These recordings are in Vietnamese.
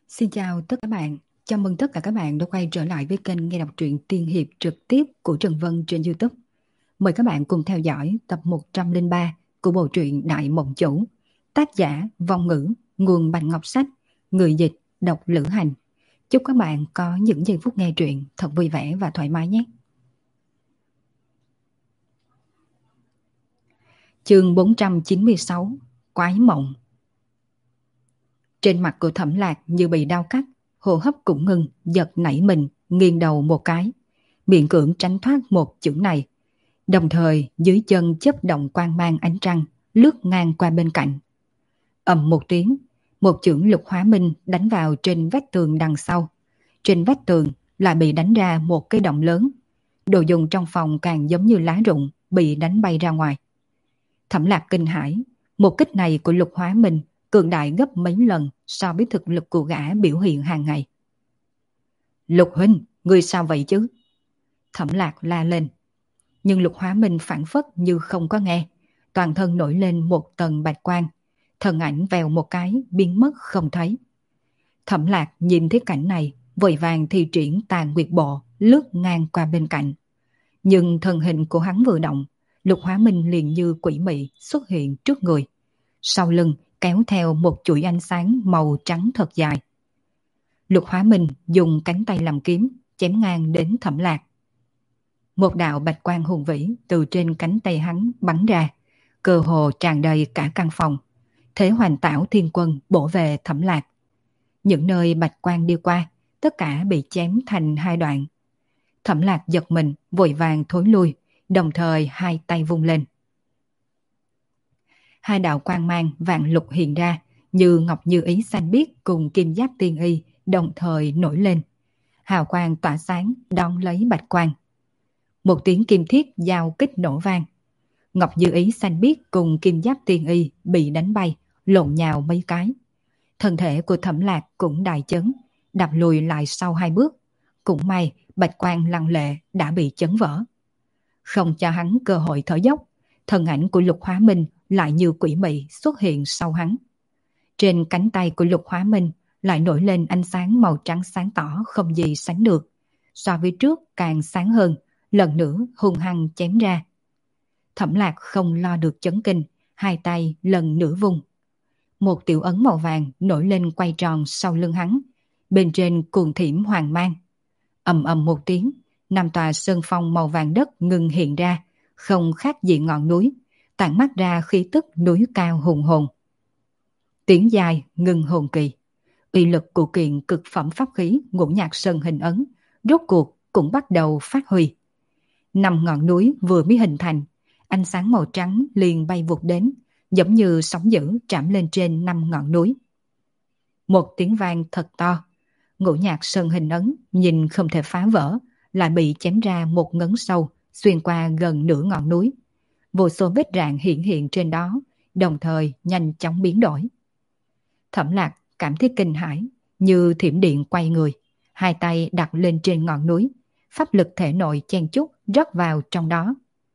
Xin chào tất cả các bạn. Chào mừng tất cả các bạn đã quay trở lại với kênh nghe đọc truyện tiên hiệp trực tiếp của Trần Vân trên YouTube. Mời các bạn cùng theo dõi tập 103 của bộ truyện Đại Mộng Chủ. Tác giả Vong Ngữ, nguồn Bạch Ngọc Sách, người dịch Độc Lữ Hành. Chúc các bạn có những giây phút nghe truyện thật vui vẻ và thoải mái nhé. Chương 496, Quái Mộng. Trên mặt của Thẩm Lạc như bị đau cắt, hô hấp cũng ngừng, giật nảy mình, nghiêng đầu một cái, miễn cưỡng tránh thoát một chưởng này. Đồng thời dưới chân chớp động quang mang ánh trăng, lướt ngang qua bên cạnh. Ầm một tiếng, một chưởng Lục Hóa Minh đánh vào trên vách tường đằng sau. Trên vách tường lại bị đánh ra một cái động lớn. Đồ dùng trong phòng càng giống như lá rụng, bị đánh bay ra ngoài. Thẩm Lạc kinh hãi, một kích này của Lục Hóa Minh cường đại gấp mấy lần so với thực lực của gã biểu hiện hàng ngày. Lục huynh, ngươi sao vậy chứ? Thẩm Lạc la lên. Nhưng Lục Hóa Minh phản phất như không có nghe, toàn thân nổi lên một tầng bạch quang, thân ảnh vèo một cái biến mất không thấy. Thẩm Lạc nhìn thấy cảnh này, vội vàng thi triển Tàn Nguyệt Bộ lướt ngang qua bên cạnh. Nhưng thân hình của hắn vừa động, Lục Hóa Minh liền như quỷ mị xuất hiện trước người. Sau lưng kéo theo một chuỗi ánh sáng màu trắng thật dài. Lục Hóa Minh dùng cánh tay làm kiếm, chém ngang đến Thẩm Lạc. Một đạo bạch quang hùng vĩ từ trên cánh tay hắn bắn ra, cơ hồ tràn đầy cả căn phòng. Thế Hoành Tảo Thiên Quân bổ về Thẩm Lạc. Những nơi bạch quang đi qua, tất cả bị chém thành hai đoạn. Thẩm Lạc giật mình, vội vàng thối lui, đồng thời hai tay vung lên. Hai đạo quang mang vạn lục hiện ra, như ngọc như ý xanh biếc cùng kim giáp tiên y đồng thời nổi lên. Hào quang tỏa sáng đón lấy bạch quang. Một tiếng kim thiết giao kích nổ vang. Ngọc như ý xanh biếc cùng kim giáp tiên y bị đánh bay, lộn nhào mấy cái. Thân thể của Thẩm Lạc cũng đại chấn, đạp lùi lại sau hai bước. Cũng may bạch quang lăng lệ đã bị chấn vỡ. Không cho hắn cơ hội thở dốc, thân ảnh của Lục Hóa Minh lại như quỷ mị xuất hiện sau hắn. Trên cánh tay của Lục Hóa Minh lại nổi lên ánh sáng màu trắng sáng tỏ không gì sánh được. So với trước càng sáng hơn, lần nữa hung hăng chém ra. Thẩm Lạc không lo được chấn kinh, hai tay lần nữa vung. Một tiểu ấn màu vàng nổi lên quay tròn sau lưng hắn, bên trên cuồng thiểm hoàng mang. Ầm ầm một tiếng, năm tòa sơn phong màu vàng đất ngừng hiện ra, không khác gì ngọn núi, tản mắt ra khí tức núi cao hùng hồn. Tiếng dài ngừng hồn kỳ, uy lực của kiện cực phẩm pháp khí Ngũ Nhạc Sơn hình ấn rốt cuộc cũng bắt đầu phát huy. Năm ngọn núi vừa mới hình thành, ánh sáng màu trắng liền bay vụt đến, giống như sóng dữ trảm lên trên năm ngọn núi. Một tiếng vang thật to, Ngũ Nhạc Sơn hình ấn nhìn không thể phá vỡ, lại bị chém ra một ngấn sâu xuyên qua gần nửa ngọn núi. Vô số vết rạn hiện hiện trên đó, đồng thời nhanh chóng biến đổi. Thẩm Lạc cảm thấy kinh hãi, như thiểm điện quay người, hai tay đặt lên trên ngọn núi, pháp lực thể nội chen chúc rót vào trong đó.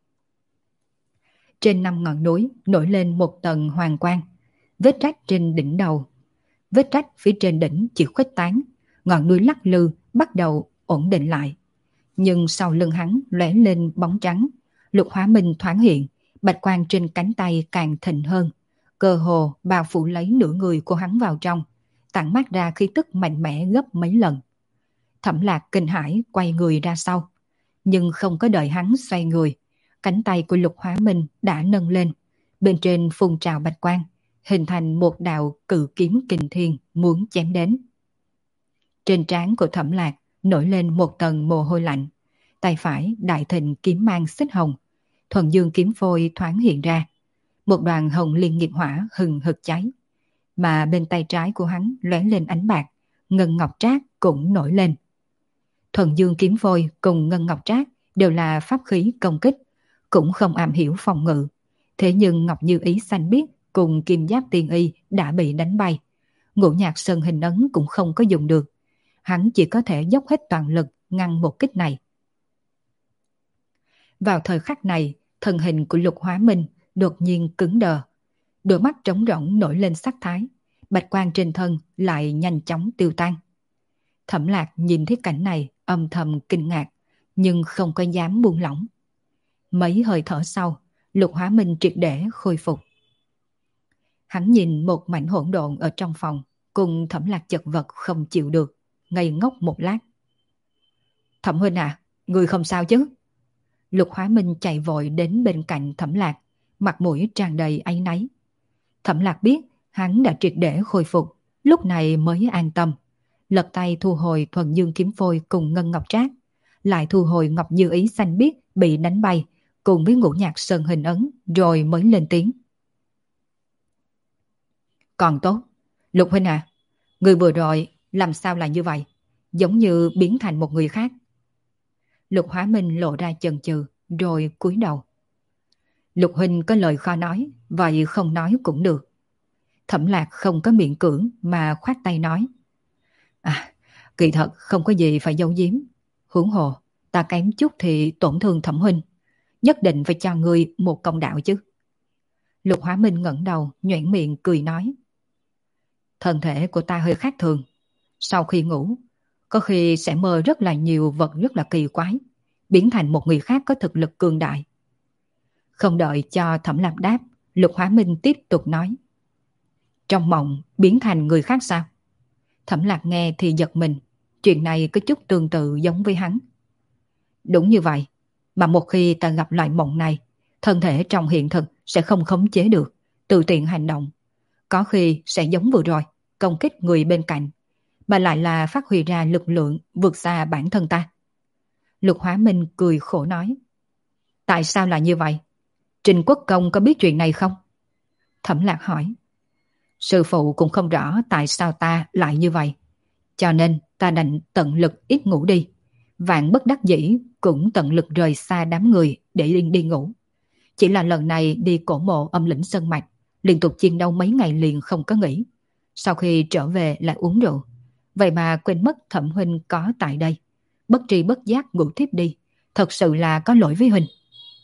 Trên năm ngọn núi nổi lên một tầng hoàng quang, vết rách trên đỉnh đầu. Vết rách phía trên đỉnh chỉ khuếch tán, ngọn núi lắc lư bắt đầu ổn định lại. Nhưng sau lưng hắn lóe lên bóng trắng, Lục Hóa Minh thoáng hiện, bạch quang trên cánh tay càng thịnh hơn, cơ hồ bao phủ lấy nửa người của hắn vào trong, tản mát ra khí tức mạnh mẽ gấp mấy lần. Thẩm Lạc kinh hãi quay người ra sau, nhưng không có đợi hắn xoay người, cánh tay của Lục Hóa Minh đã nâng lên, bên trên phun trào bạch quang, hình thành một đạo cự kiếm kình thiên muốn chém đến. Trên trán của Thẩm Lạc nổi lên một tầng mồ hôi lạnh, tay phải đại thịnh kiếm mang xích hồng, thuần dương kiếm phôi thoáng hiện ra, một đoàn hồng liên nghiệp hỏa hừng hực cháy, mà bên tay trái của hắn lóe lên ánh bạc, ngân ngọc trác cũng nổi lên. Thuần dương kiếm phôi cùng ngân ngọc trác đều là pháp khí công kích, cũng không am hiểu phòng ngự, thế nhưng Ngọc Như Ý xanh biếc cùng kim giáp tiên y đã bị đánh bay, Ngũ Nhạc Sơn hình ấn cũng không có dùng được, hắn chỉ có thể dốc hết toàn lực ngăn một kích này. Vào thời khắc này, thân hình của Lục Hóa Minh đột nhiên cứng đờ, đôi mắt trống rỗng nổi lên sắc thái, bạch quang trên thân lại nhanh chóng tiêu tan. Thẩm Lạc nhìn thấy cảnh này âm thầm kinh ngạc, nhưng không có dám buông lỏng. Mấy hơi thở sau, Lục Hóa Minh triệt để khôi phục. Hắn nhìn một mảnh hỗn độn ở trong phòng, cùng Thẩm Lạc chật vật không chịu được, ngây ngốc một lát. Thẩm huynh à, người không sao chứ? Lục Hóa Minh chạy vội đến bên cạnh Thẩm Lạc, mặt mũi tràn đầy áy náy. Thẩm Lạc biết hắn đã triệt để khôi phục, lúc này mới an tâm. Lật tay thu hồi thuần dương kiếm phôi cùng ngân ngọc trác, lại thu hồi ngọc như ý xanh biếc bị đánh bay, cùng với ngũ nhạc sơn hình ấn, rồi mới lên tiếng. Còn tốt, Lục huynh à, người vừa rồi làm sao lại như vậy, giống như biến thành một người khác. Lục Hóa Minh lộ ra chần chừ, rồi cúi đầu. Lục huynh có lời khó nói, vậy không nói cũng được. Thẩm Lạc không có miệng cưỡng mà khoát tay nói. Kỳ thật không có gì phải giấu giếm. Huống hồ, ta kém chút thì tổn thương Thẩm huynh, nhất định phải cho ngươi một công đạo chứ. Lục Hóa Minh ngẩng đầu, nhoẻn miệng cười nói. Thân thể của ta hơi khác thường. Sau khi ngủ, có khi sẽ mơ rất là nhiều vật rất là kỳ quái, biến thành một người khác có thực lực cường đại. Không đợi cho Thẩm Lạc đáp, Lục Hóa Minh tiếp tục nói. Trong mộng biến thành người khác sao? Thẩm Lạc nghe thì giật mình, chuyện này có chút tương tự giống với hắn. Đúng như vậy, mà một khi ta gặp lại mộng này, thân thể trong hiện thực sẽ không khống chế được, tự tiện hành động. Có khi sẽ giống vừa rồi, công kích người bên cạnh, mà lại là phát huy ra lực lượng vượt xa bản thân ta. Lục Hóa Minh cười khổ nói. Tại sao là như vậy? Trình Quốc Công có biết chuyện này không? Thẩm Lạc hỏi. Sư phụ cũng không rõ tại sao ta lại như vậy, cho nên ta đành tận lực ít ngủ đi. Vạn bất đắc dĩ cũng tận lực rời xa đám người để đi ngủ. Chỉ là lần này đi cổ mộ Âm Lĩnh Sơn Mạch, liên tục chiến đấu mấy ngày liền không có nghỉ. Sau khi trở về lại uống rượu, vậy mà quên mất Thẩm huynh có tại đây. Bất tri bất giác ngủ thiếp đi, thật sự là có lỗi với huynh.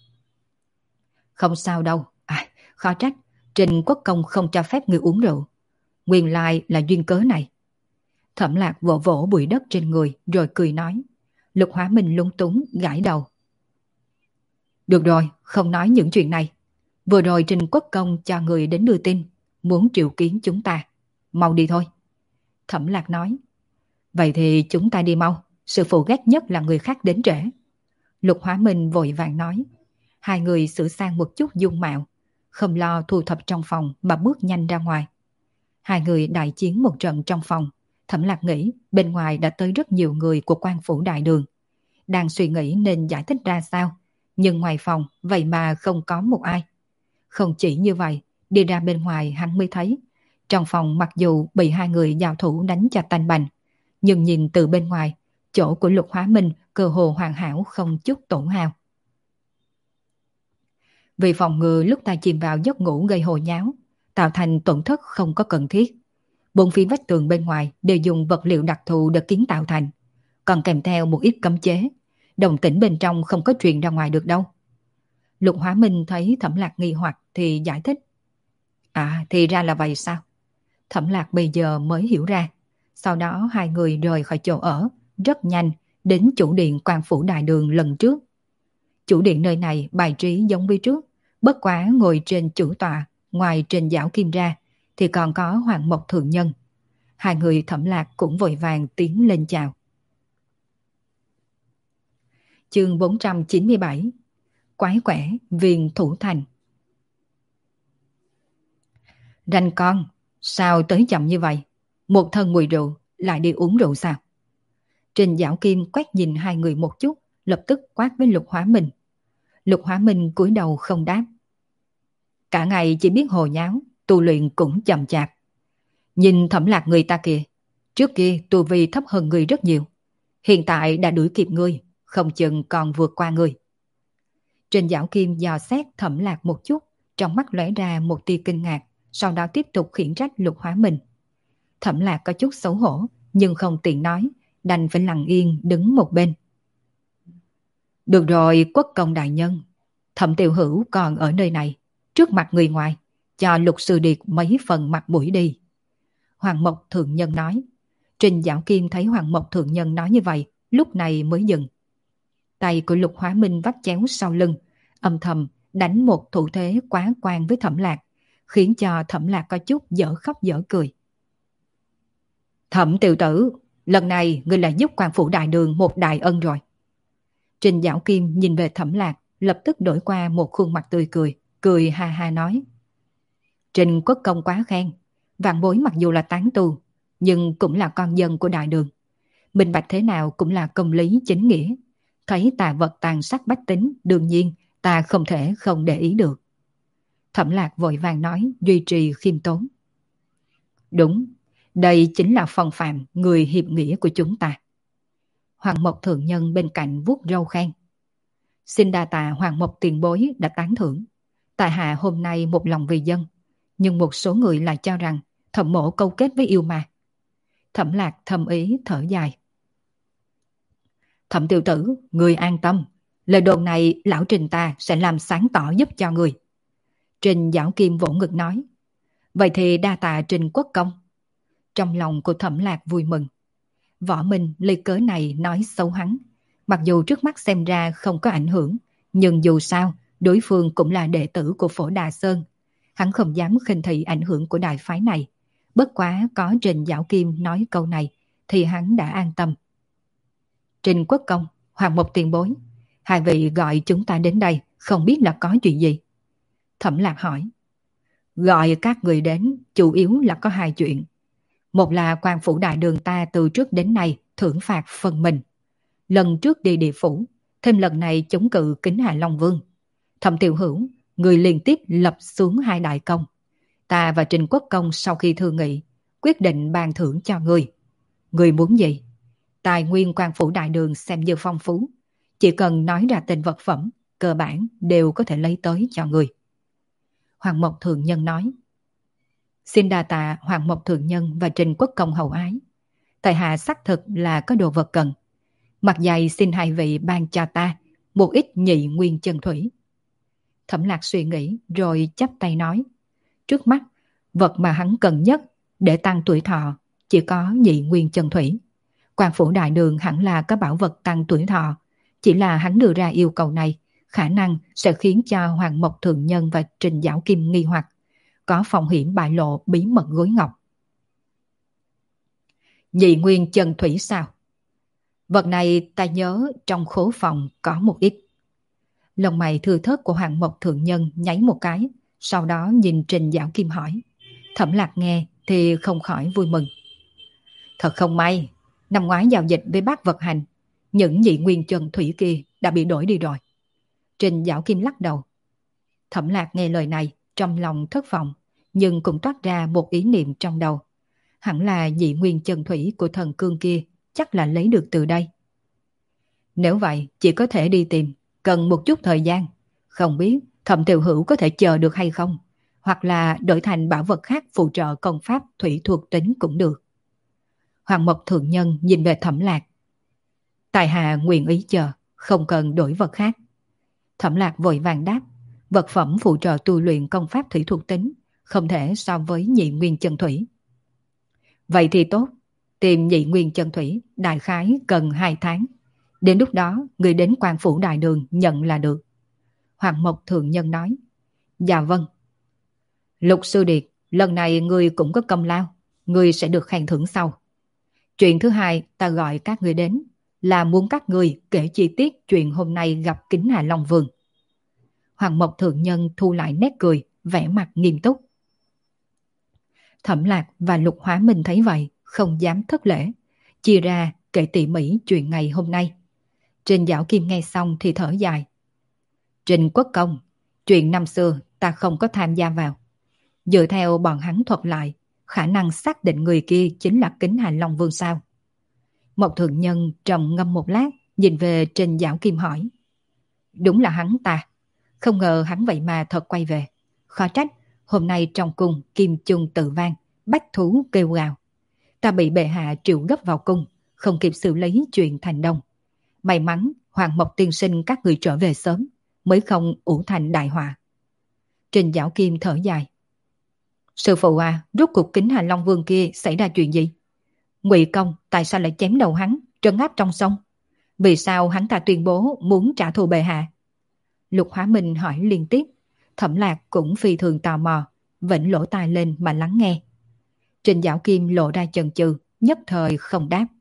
Không sao đâu, khó trách Trình Quốc Công không cho phép người uống rượu. Nguyên lai là duyên cớ này. Thẩm Lạc vỗ vỗ bụi đất trên người rồi cười nói. Lục Hóa Minh lúng túng gãi đầu. Được rồi, không nói những chuyện này. Vừa rồi Trình Quốc Công cho người đến đưa tin, muốn triệu kiến chúng ta. Mau đi thôi. Thẩm Lạc nói. Vậy thì chúng ta đi mau, sư phụ ghét nhất là người khác đến trễ. Lục Hóa Minh vội vàng nói. Hai người sửa sang một chút dung mạo, không lo thu thập trong phòng mà bước nhanh ra ngoài. Hai người đại chiến một trận trong phòng. Thẩm Lạc nghĩ bên ngoài đã tới rất nhiều người của quan phủ đại đường. Đang suy nghĩ nên giải thích ra sao, nhưng ngoài phòng vậy mà không có một ai. Không chỉ như vậy, đi ra bên ngoài hắn mới thấy, trong phòng mặc dù bị hai người giao thủ đánh cho tanh bành, nhưng nhìn từ bên ngoài, chỗ của Lục Hóa Minh cơ hồ hoàn hảo không chút tổn hao. Vì phòng ngừa lúc ta chìm vào giấc ngủ gây hồ nháo, tạo thành tổn thất không có cần thiết, bốn phía vách tường bên ngoài đều dùng vật liệu đặc thù để kiến tạo thành, còn kèm theo một ít cấm chế, động tĩnh bên trong không có truyền ra ngoài được đâu. Lục Hóa Minh thấy Thẩm Lạc nghi hoặc thì giải thích. Thì ra là vậy sao? Thẩm Lạc bây giờ mới hiểu ra. Sau đó hai người rời khỏi chỗ ở, rất nhanh đến chủ điện quan phủ đại đường lần trước. Chủ điện nơi này bài trí giống với trước, bất quá ngồi trên chủ tọa, ngoài Trình Giảo Kim ra thì còn có Hoàng Mộc Thượng Nhân. Hai người Thẩm Lạc cũng vội vàng tiến lên chào. Chương 497. Quái quẻ viên thủ thành. Ranh con, sao tới chậm như vậy? Một thân mùi rượu, lại đi uống rượu sao? Trình Giảo Kim quét nhìn hai người một chút, lập tức quát với Lục Hóa Minh. Lục Hóa Minh cúi đầu không đáp. Cả ngày chỉ biết hồ nháo, tu luyện cũng chậm chạp. Nhìn Thẩm Lạc người ta kìa, trước kia tu vi thấp hơn người rất nhiều. Hiện tại đã đuổi kịp ngươi, không chừng còn vượt qua ngươi. Trình Giảo Kim dò xét Thẩm Lạc một chút, trong mắt lóe ra một tia kinh ngạc, sau đó tiếp tục khiển trách Lục Hóa Minh. Thẩm Lạc có chút xấu hổ, nhưng không tiện nói, đành phải lặng yên đứng một bên. Được rồi, Quốc công đại nhân, Thẩm tiểu hữu còn ở nơi này, trước mặt người ngoài, cho Lục sư điệt mấy phần mặt mũi đi. Hoàng Mộc Thượng Nhân nói. Trình Dạo Kim thấy Hoàng Mộc Thượng Nhân nói như vậy, lúc này mới dừng. Tay của Lục Hóa Minh vắt chéo sau lưng, âm thầm đánh một thủ thế quá quan với Thẩm Lạc, khiến cho Thẩm Lạc có chút dở khóc dở cười. Thẩm tiểu tử, lần này ngươi là giúp quan phủ đại đường một đại ân rồi. Trình Dạo Kim nhìn về Thẩm Lạc, lập tức đổi qua một khuôn mặt tươi cười, cười ha ha nói. Trình Quốc Công quá khen, vạn bối mặc dù là tán tu, nhưng cũng là con dân của đại đường. Minh bạch thế nào cũng là công lý chính nghĩa. Thấy tà vật tàn sát bách tính, đương nhiên ta không thể không để ý được. Thẩm Lạc vội vàng nói, duy trì khiêm tốn. Đúng, đây chính là phong phạm người hiệp nghĩa của chúng ta. Hoàng Mộc Thượng Nhân bên cạnh vuốt râu khen. Xin đa tạ Hoàng Mộc tiền bối đã tán thưởng. Tại hạ hôm nay một lòng vì dân, nhưng một số người lại cho rằng Thẩm mỗ câu kết với yêu ma. Thẩm Lạc thầm ý thở dài. Thẩm tiểu tử, người an tâm. Lời đồn này lão Trình ta sẽ làm sáng tỏ giúp cho người. Trình Dạo Kim vỗ ngực nói. Vậy thì đa tạ Trình Quốc Công. Trong lòng của Thẩm Lạc vui mừng. Võ Minh lấy cớ này nói xấu hắn. Mặc dù trước mắt xem ra không có ảnh hưởng, nhưng dù sao, đối phương cũng là đệ tử của Phổ Đà Sơn. Hắn không dám khinh thị ảnh hưởng của đại phái này. Bất quá có Trình Dạo Kim nói câu này, thì hắn đã an tâm. Trình Quốc Công, Hoàng Mộc tiền bối, hai vị gọi chúng ta đến đây, không biết là có chuyện gì? Thẩm Lạc hỏi. Gọi các người đến, chủ yếu là có hai chuyện. Một là quan phủ đại đường ta từ trước đến nay thưởng phạt phần mình. Lần trước đi địa phủ, thêm lần này chống cự Kính Hà Long Vương. Thẩm tiểu hữu, người liên tiếp lập xuống hai đại công. Ta và Trình Quốc Công sau khi thương nghị, quyết định ban thưởng cho người. Người muốn gì? Tài nguyên quan phủ đại đường xem như phong phú. Chỉ cần nói ra tên vật phẩm, cơ bản đều có thể lấy tới cho người. Hoàng Mộc Thượng Nhân nói. Xin đa tạ Hoàng Mộc Thượng Nhân và Trình Quốc Công hậu ái. Tại hạ xác thực là có đồ vật cần. Mặt dày xin hai vị ban cho ta một ít nhị nguyên chân thủy. Thẩm Lạc suy nghĩ rồi chắp tay nói. Trước mắt, vật mà hắn cần nhất để tăng tuổi thọ chỉ có nhị nguyên chân thủy. Quan phủ đại đường hẳn là có bảo vật tăng tuổi thọ. Chỉ là hắn đưa ra yêu cầu này, khả năng sẽ khiến cho Hoàng Mộc Thượng Nhân và Trình Dạo Kim nghi hoặc. Có phòng hiểm bại lộ bí mật gối ngọc. Nhị nguyên chân thủy sao? Vật này ta nhớ trong khố phòng có một ít. Lông mày thưa thớt của Hoàng Mộc Thượng Nhân nháy một cái, sau đó nhìn Trình Dạo Kim hỏi. Thẩm Lạc nghe thì không khỏi vui mừng. Thật không may, năm ngoái giao dịch với bác vật hành, những nhị nguyên chân thủy kia đã bị đổi đi rồi. Trình Dạo Kim lắc đầu. Thẩm Lạc nghe lời này, trong lòng thất vọng, nhưng cũng toát ra một ý niệm trong đầu. Hẳn là nhị nguyên chân thủy của thần cương kia, chắc là lấy được từ đây. Nếu vậy, chỉ có thể đi tìm, cần một chút thời gian. Không biết Thẩm tiểu hữu có thể chờ được hay không, hoặc là đổi thành bảo vật khác phụ trợ công pháp thủy thuộc tính cũng được. Hoàng Mộc Thượng Nhân nhìn về Thẩm Lạc. Tài hạ nguyện ý chờ, không cần đổi vật khác. Thẩm Lạc vội vàng đáp. Vật phẩm phụ trợ tu luyện công pháp thủy thuộc tính không thể so với nhị nguyên chân thủy. Vậy thì tốt, tìm nhị nguyên chân thủy đại khái cần 2 tháng. Đến lúc đó người đến quan phủ đại đường nhận là được. Hoàng Mộc Thượng Nhân nói. Dạ vâng. Lục Sư Điệt, lần này người cũng có công lao, người sẽ được khen thưởng sau. Chuyện thứ hai ta gọi các người đến là muốn các người kể chi tiết chuyện hôm nay gặp Kính Hà Long Vương. Hoàng Mộc Thượng Nhân thu lại nét cười, vẻ mặt nghiêm túc. Thẩm Lạc và Lục Hóa Minh thấy vậy, không dám thất lễ, chia ra kể tỉ mỉ chuyện ngày hôm nay. Trình Dạo Kim nghe xong thì thở dài. Trình Quốc Công, chuyện năm xưa ta không có tham gia vào. Dựa theo bọn hắn thuật lại, khả năng xác định người kia chính là Kính Hà Long Vương sao? Mộc Thượng Nhân trầm ngâm một lát, nhìn về Trình Dạo Kim hỏi. Đúng là hắn ta. Không ngờ hắn vậy mà thật quay về. Khó trách, hôm nay trong cung kim chung tự vang, bách thú kêu gào. Ta bị bệ hạ triệu gấp vào cung, không kịp xử lý chuyện thành đông. May mắn Hoàng Mộc tiên sinh các người trở về sớm, mới không ủ thành đại họa. Trình Dạo Kim thở dài. Sư phụ à, rốt cuộc Kính Hà Long Vương kia xảy ra chuyện gì? Ngụy Công tại sao lại chém đầu hắn, trấn áp trong sông? Vì sao hắn ta tuyên bố muốn trả thù bệ hạ? Lục Hóa Minh hỏi liên tiếp. Thẩm Lạc cũng phi thường tò mò, vểnh lỗ tai lên mà lắng nghe. Trình Dạo Kim lộ ra chần chừ, nhất thời không đáp.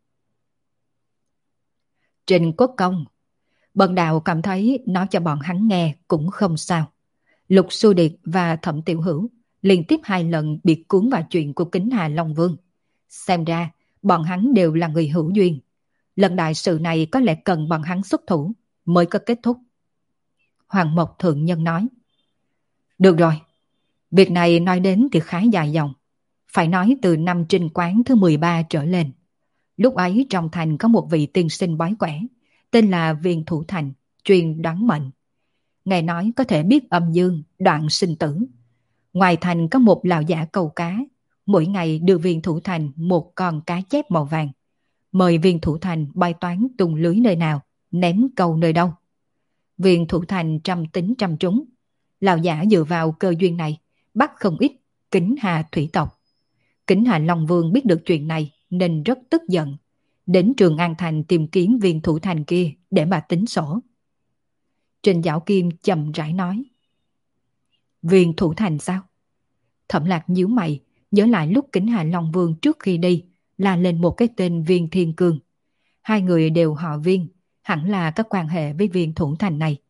Trình Quốc Công, Bần đạo cảm thấy nói cho bọn hắn nghe cũng không sao. Lục Xu Điệt và Thẩm Tiểu Hữu liên tiếp 2 lần bị cuốn vào chuyện của Kính Hà Long Vương. Xem ra, bọn hắn đều là người hữu duyên. Lần đại sự này có lẽ cần bọn hắn xuất thủ mới có kết thúc. Hoàng Mộc Thượng Nhân nói. Được rồi, việc này nói đến thì khá dài dòng. Phải nói từ năm Trinh Quán thứ 13 trở lên. Lúc ấy trong thành có một vị tiên sinh bói quẻ, tên là Viên Thủ Thành, chuyên đoán mệnh. Nghe nói có thể biết âm dương, đoạn sinh tử. Ngoài thành có một lão giả câu cá, mỗi ngày đưa Viên Thủ Thành một con cá chép màu vàng. Mời Viên Thủ Thành bài toán tung lưới nơi nào, ném câu nơi đâu. Viên Thủ Thành trăm tính trăm trúng. Lão giả dựa vào cơ duyên này, bắt không ít Kính Hà thủy tộc. Kính Hà Long Vương biết được chuyện này nên rất tức giận. Đến Trường An Thành tìm kiếm Viên Thủ Thành kia để mà tính sổ. Trình Dạo Kim chậm rãi nói. Viên Thủ Thành sao? Thẩm Lạc nhíu mày, nhớ lại lúc Kính Hà Long Vương trước khi đi là lên một cái tên Viên Thiên Cương. 2 người đều họ Viên, hẳn là có quan hệ với Viên Thủ Thành này.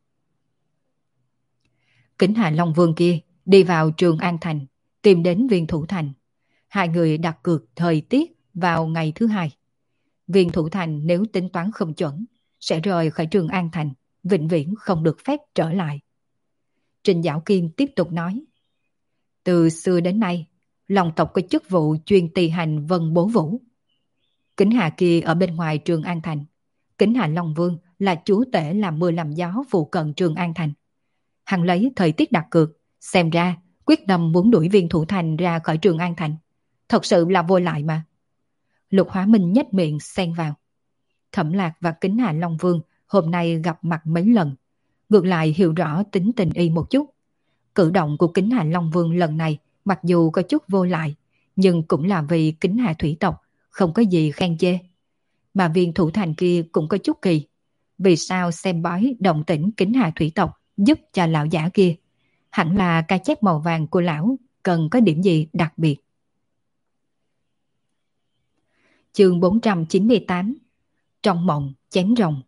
Kính Hà Long Vương kia đi vào Trường An Thành, tìm đến Viên Thủ Thành. 2 người đặt cược thời tiết vào ngày thứ 2. Viên Thủ Thành nếu tính toán không chuẩn, sẽ rời khỏi Trường An Thành, vĩnh viễn không được phép trở lại. Trình Dạo Kim tiếp tục nói. Từ xưa đến nay, Long tộc có chức vụ chuyên tỳ hành vân bố vũ. Kính Hà kia ở bên ngoài Trường An Thành. Kính Hà Long Vương là chúa tể làm mưa làm gió phụ cận Trường An Thành. Hắn lấy thời tiết đặt cược, xem ra quyết tâm muốn đuổi Viên Thủ Thành ra khỏi Trường An Thành. Thật sự là vô lại mà. Lục Hóa Minh nhếch miệng xen vào. Thẩm Lạc và Kính Hà Long Vương hôm nay gặp mặt mấy lần, ngược lại hiểu rõ tính tình y một chút. Cử động của Kính Hà Long Vương lần này mặc dù có chút vô lại, nhưng cũng là vì Kính Hà thủy tộc, không có gì khen chê. Mà Viên Thủ Thành kia cũng có chút kỳ. Vì sao xem bói động tĩnh Kính Hà thủy tộc giúp cho lão giả kia? Hẳn là cá chép màu vàng của lão cần có điểm gì đặc biệt. Chương 498. Trong mộng chém rồng.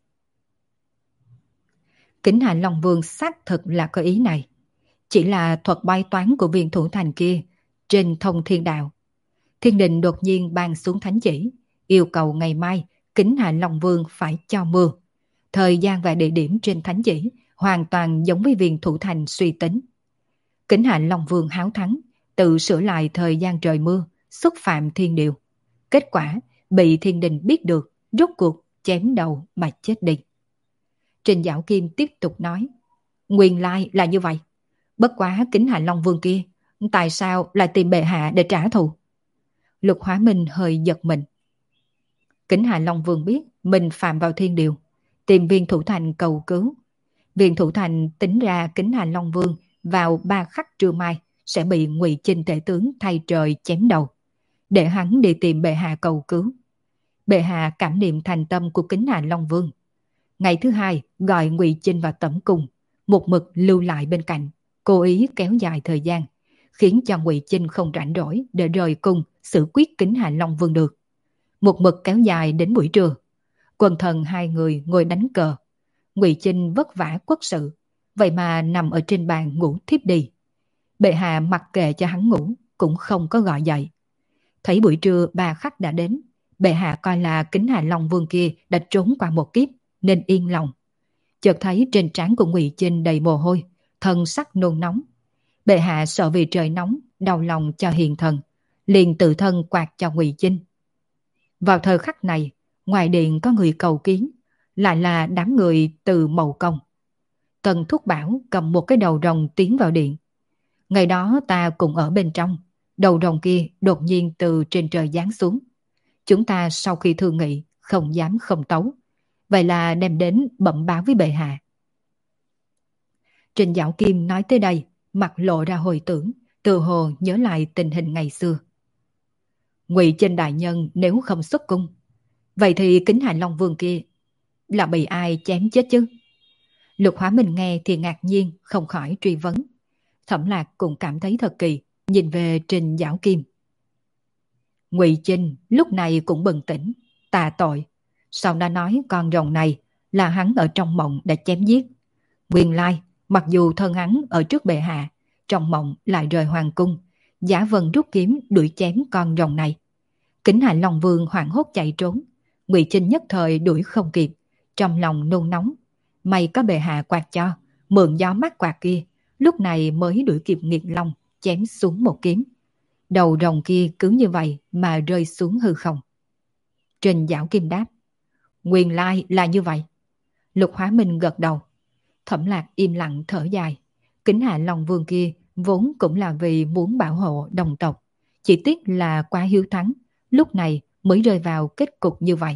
Kính Hà Long Vương xác thực là có ý này. Chỉ là thuật bói toán của Viên Thủ Thành kia trên thông thiên đạo. Thiên đình đột nhiên ban xuống thánh chỉ, yêu cầu ngày mai Kính Hà Long Vương phải cho mưa. Thời gian và địa điểm trên thánh chỉ hoàn toàn giống với Viên Thủ Thành suy tính. Kính Hà Long Vương háo thắng, tự sửa lại thời gian trời mưa, xúc phạm thiên điều. Kết quả bị thiên đình biết được, rốt cuộc chém đầu mà chết đi. Trình Dạo Kim tiếp tục nói. Nguyên lai là như vậy. Bất quá Kính Hà Long Vương kia, tại sao lại tìm bệ hạ để trả thù? Lục Hóa Minh hơi giật mình. Kính Hà Long Vương biết mình phạm vào thiên điều, tìm Viên Thủ Thành cầu cứu. Viên Thủ Thành tính ra Kính Hà Long Vương vào 3 khắc trưa mai sẽ bị Ngụy Chinh tể tướng thay trời chém đầu, để hắn đi tìm bệ hạ cầu cứu. Bệ hạ cảm niệm thành tâm của Kính Hà Long Vương. Ngày thứ 2 gọi Ngụy Chinh vào tẩm cung, một mực lưu lại bên cạnh, cố ý kéo dài thời gian, khiến cho Ngụy Chinh không rảnh rỗi để rời cung xử quyết Kính Hà Long Vương được. Một mực kéo dài đến buổi trưa. Quần thần 2 người ngồi đánh cờ. Ngụy Chinh vất vả quốc sự, vậy mà nằm ở trên bàn ngủ thiếp đi. Bệ hạ mặc kệ cho hắn ngủ, cũng không có gọi dậy. Thấy buổi trưa 3 khắc đã đến, bệ hạ coi là Kính Hà Long Vương kia đã trốn qua một kiếp, nên yên lòng. Chợt thấy trên trán của Ngụy Chinh đầy mồ hôi, thân sắc nôn nóng. Bệ hạ sợ vì trời nóng, đau lòng cho hiền thần, liền tự thân quạt cho Ngụy Chinh. Vào thời khắc này, ngoài điện có người cầu kiến, lại là đám người từ Mậu Công. Tần Thúc Bảo cầm một cái đầu rồng tiến vào điện. Ngày đó ta cùng ở bên trong, đầu rồng kia đột nhiên từ trên trời giáng xuống. Chúng ta sau khi thương nghị, không dám không tấu. Vậy là đem đến bẩm báo với bệ hạ. Trình Dạo Kim nói tới đây, mặt lộ ra hồi tưởng, tự hồ nhớ lại tình hình ngày xưa. Ngụy Chinh đại nhân nếu không xuất cung, vậy thì Kính Hà Long Vương kia là bị ai chém chết chứ? Lục Hóa Minh nghe thì ngạc nhiên, không khỏi truy vấn. Thẩm Lạc cũng cảm thấy thật kỳ, nhìn về Trình Giảo Kim. Ngụy Chinh lúc này cũng bừng tỉnh, tạ tội. Sau đã nói con rồng này là hắn ở trong mộng đã chém giết. Nguyên lai, mặc dù thân hắn ở trước bệ hạ, trong mộng lại rời hoàng cung, giả vần rút kiếm đuổi chém con rồng này. Kính Hà Long Vương hoảng hốt chạy trốn, Ngụy Chinh nhất thời đuổi không kịp, trong lòng nôn nóng. May có bệ hạ quạt cho, mượn gió mát quạt kia, lúc này mới đuổi kịp nghiệt long, chém xuống một kiếm. Đầu rồng kia cứ như vậy mà rơi xuống hư không. Trình Giảo Kim đáp, nguyên lai là như vậy. Lục Hóa Minh gật đầu. Thẩm Lạc im lặng thở dài. Kính Hạ Long Vương kia vốn cũng là vì muốn bảo hộ đồng tộc, chỉ tiếc là quá hiếu thắng, lúc này mới rơi vào kết cục như vậy.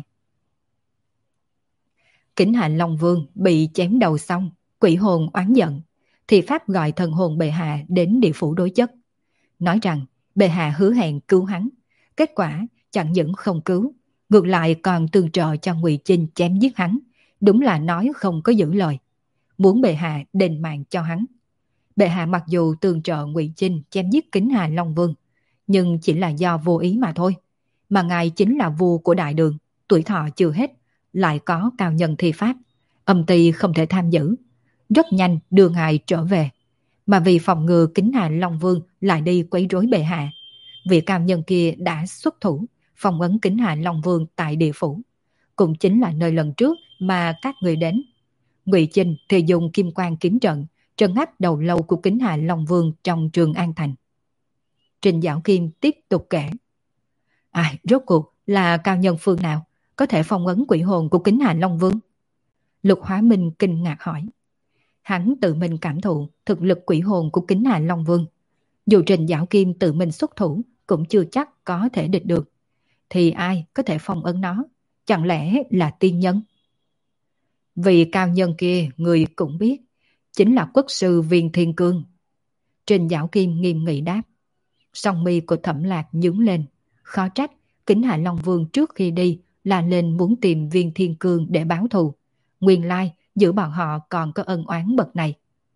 Kính Hạ Long Vương bị chém đầu xong, quỷ hồn oán giận, thì Pháp gọi thần hồn bệ hạ đến địa phủ đối chất, nói rằng bệ hạ hứa hẹn cứu hắn, kết quả chẳng những không cứu, ngược lại còn tương trợ cho Ngụy Chinh chém giết hắn, đúng là nói không có giữ lời, muốn bệ hạ đền mạng cho hắn. Bệ hạ mặc dù tương trợ Ngụy Chinh chém giết Kính Hà Long Vương, nhưng chỉ là do vô ý mà thôi, mà ngài chính là vua của đại đường, tuổi thọ chưa hết, lại có cao nhân thi pháp, âm ty không thể tham giữ, rất nhanh đưa ngài trở về. Mà vì phòng ngừa Kính Hà Long Vương lại đi quấy rối bệ hạ, vị cao nhân kia đã xuất thủ phong ấn Kính Hà Long Vương tại địa phủ, cũng chính là nơi lần trước mà các người đến. Ngụy Chinh thì dùng kim quan kiếm trận trấn áp đầu lâu của Kính Hà Long Vương trong Trường An Thành. Trình Giảo Kim tiếp tục kể. Ai, rốt cuộc là cao nhân phương nào có thể phong ấn quỷ hồn của Kính Hà Long Vương? Lục Hóa Minh kinh ngạc hỏi. Hắn tự mình cảm thụ thực lực quỷ hồn của Kính Hà Long Vương. Dù Trình Giảo Kim tự mình xuất thủ cũng chưa chắc có thể địch được. Thì ai có thể phong ấn nó? Chẳng lẽ là tiên nhân? Vị cao nhân kia người cũng biết, chính là quốc sư Viên Thiên Cương. Trình Giảo Kim nghiêm nghị đáp. Song mi của Thẩm Lạc nhướng lên, khó trách Kính Hà Long Vương trước khi đi là lên muốn tìm Viên Thiên Cương để báo thù. Nguyên lai giữa bọn họ còn có ân oán bậc này.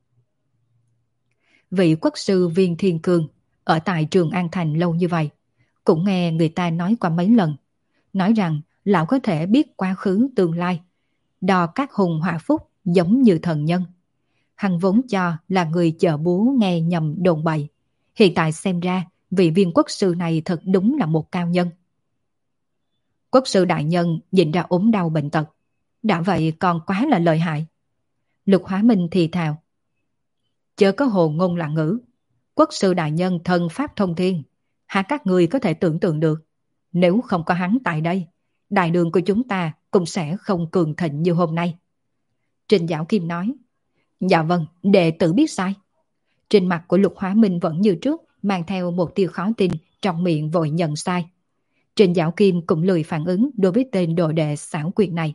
Vị quốc sư Viên Thiên Cương ở tại Trường An Thành lâu như vậy, cũng nghe người ta nói qua mấy lần, nói rằng lão có thể biết quá khứ tương lai, đo các hùng họa phúc giống như thần nhân. Hắn vốn cho là người chợ búa nghe nhầm đồn bậy, hiện tại xem ra vị Viên quốc sư này thật đúng là một cao nhân. Quốc sư đại nhân nhìn ra ốm đau bệnh tật, đã vậy còn quá là lợi hại. Lục Hóa Minh thì thào. Chớ có hồ ngôn loạn ngữ. Quốc sư đại nhân thần pháp thông thiên, há các người có thể tưởng tượng được, nếu không có hắn tại đây, đại đường của chúng ta cũng sẽ không cường thịnh như hôm nay. Trình Giảo Kim nói. Dạ vâng, đệ tử biết sai. Trên mặt của Lục Hóa Minh vẫn như trước, mang theo một tia khó tin, trong miệng vội nhận sai. Trình Giảo Kim cũng lười phản ứng đối với tên đồ đệ xảo quyệt này.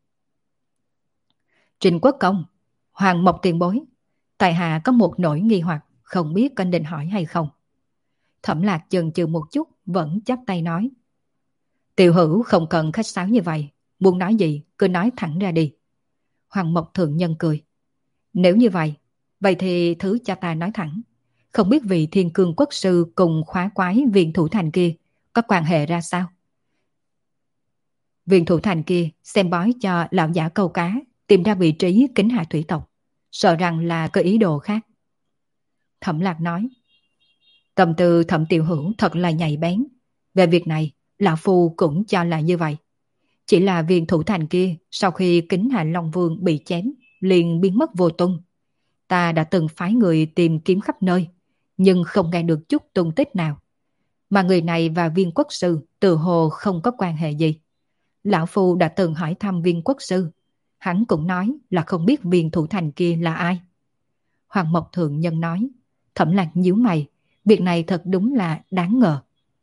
Trình Quốc Công, Hoàng Mộc tiền bối, tại hạ có một nỗi nghi hoặc, không biết có nên hỏi hay không. Thẩm Lạc chần chừ một chút, vẫn chắp tay nói. Tiểu hữu không cần khách sáo như vậy, muốn nói gì cứ nói thẳng ra đi. Hoàng Mộc thượng nhân cười. Nếu như vậy, vậy thì thứ cho ta nói thẳng. Không biết vị Thiên Cương quốc sư cùng khóa quái Viên Thủ Thành kia có quan hệ ra sao? Viên Thủ Thành kia xem bói cho lão giả câu cá, tìm ra vị trí Kính Hà thủy tộc, sợ rằng là có ý đồ khác. Thẩm Lạc nói. Tâm tư Thẩm tiểu hữu thật là nhạy bén. Về việc này, lão phu cũng cho là như vậy. Chỉ là Viên Thủ Thành kia sau khi Kính Hà Long Vương bị chém liền biến mất vô tung. Ta đã từng phái người tìm kiếm khắp nơi, nhưng không nghe được chút tung tích nào. Mà người này và Viên quốc sư tự hồ không có quan hệ gì. Lão phu đã từng hỏi thăm Viên quốc sư, hắn cũng nói là không biết Viên Thủ Thành kia là ai. Hoàng Mộc thượng nhân nói. Thẩm Lạc nhíu mày, việc này thật đúng là đáng ngờ.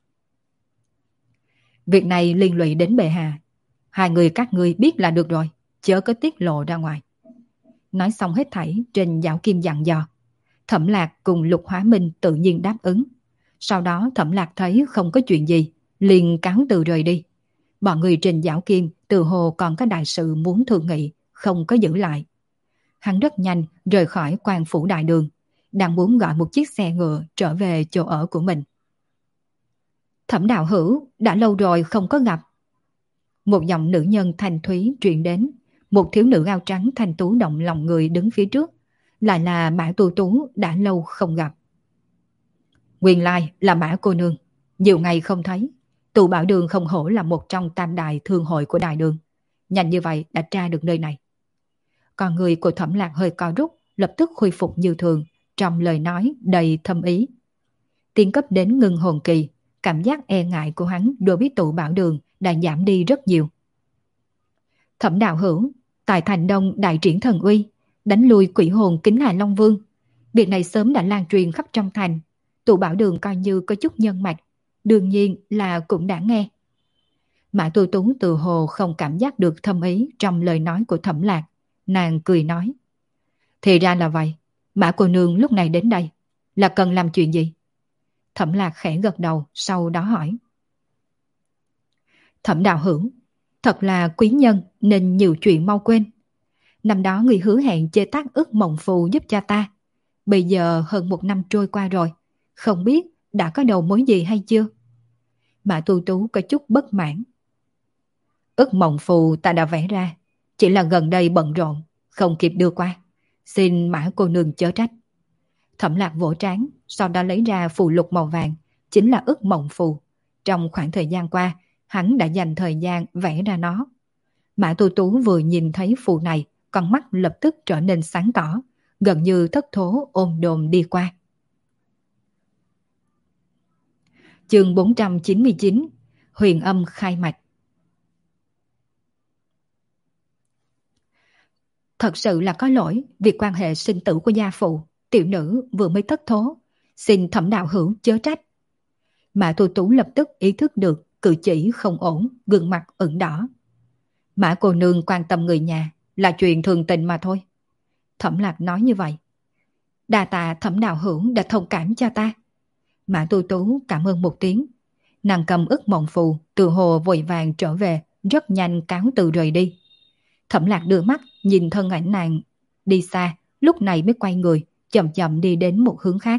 Việc này liên lụy đến bệ hạ, hai người các ngươi biết là được rồi, chớ có tiết lộ ra ngoài. Nói xong hết thảy, Trình Giảo Kim dặn dò. Thẩm Lạc cùng Lục Hóa Minh tự nhiên đáp ứng. Sau đó Thẩm Lạc thấy không có chuyện gì, liền cáo từ rời đi. Bọn người Trình Giảo Kim từ hồ còn có đại sự muốn thương nghị, không có giữ lại. Hắn rất nhanh rời khỏi quan phủ đại đường, đang muốn gọi một chiếc xe ngựa trở về chỗ ở của mình. Thẩm đạo hữu, đã lâu rồi không có gặp. Một giọng nữ nhân thanh thúy truyền đến, một thiếu nữ áo trắng thanh tú động lòng người đứng phía trước, lại là Mã Tu Tú đã lâu không gặp. Nguyên lai là Mã cô nương, nhiều ngày không thấy, Tụ Bảo Đường không hổ là một trong tam đại thương hội của đại đường, nhanh như vậy đã tra được nơi này. Còn người của Thẩm Lạc hơi co rút, lập tức khôi phục như thường, trong lời nói đầy thâm ý. Tiên cấp đến ngưng hồn kỳ, cảm giác e ngại của hắn đối với Tụ Bảo Đường đã giảm đi rất nhiều. Thẩm đạo hữu, tại Thành Đông đại triển thần uy, đánh lui quỷ hồn Kính Hà Long Vương. Việc này sớm đã lan truyền khắp trong thành. Tụ Bảo Đường coi như có chút nhân mạch, đương nhiên là cũng đã nghe. Mã Tu Tú từ hồ không cảm giác được thâm ý trong lời nói của Thẩm Lạc. Nàng cười nói. Thì ra là vậy, Mã cô nương lúc này đến đây, là cần làm chuyện gì? Thẩm Lạc khẽ gật đầu, sau đó hỏi. Thẩm đạo hữu, thật là quý nhân nên nhiều chuyện mau quên. Năm đó người hứa hẹn chế tác ức mộng phù giúp cha ta. Bây giờ hơn 1 năm trôi qua rồi, không biết đã có đầu mối gì hay chưa? Mã Tu Tú có chút bất mãn. Ức mộng phù ta đã vẽ ra, chỉ là gần đây bận rộn, không kịp đưa qua. Xin Mã cô nương chớ trách. Thẩm Lạc vỗ trán, sau đó lấy ra phù lục màu vàng, chính là ức mộng phù. Trong khoảng thời gian qua, hắn đã dành thời gian vẽ ra nó. Mã Tu Tú vừa nhìn thấy phù này, con mắt lập tức trở nên sáng tỏ, gần như thất thố ôm đồm đi qua. Chương 499, Huyền âm khai mạch. Thật sự là có lỗi, việc quan hệ sinh tử của gia phụ, tiểu nữ vừa mới thất thố, xin Thẩm đạo hữu chớ trách. Mã Tu Tú lập tức ý thức được cử chỉ không ổn, gương mặt ửng đỏ. Mã cô nương quan tâm người nhà là chuyện thường tình mà thôi. Thẩm Lạc nói như vậy. Đa tạ Thẩm đạo hữu đã thông cảm cho ta. Mã Tu Tú cảm ơn một tiếng. Nàng cầm ức mộng phù, từ hồ vội vàng trở về, rất nhanh cáo từ rời đi. Thẩm Lạc đưa mắt nhìn thân ảnh nàng đi xa, lúc này mới quay người, chậm chậm đi đến một hướng khác.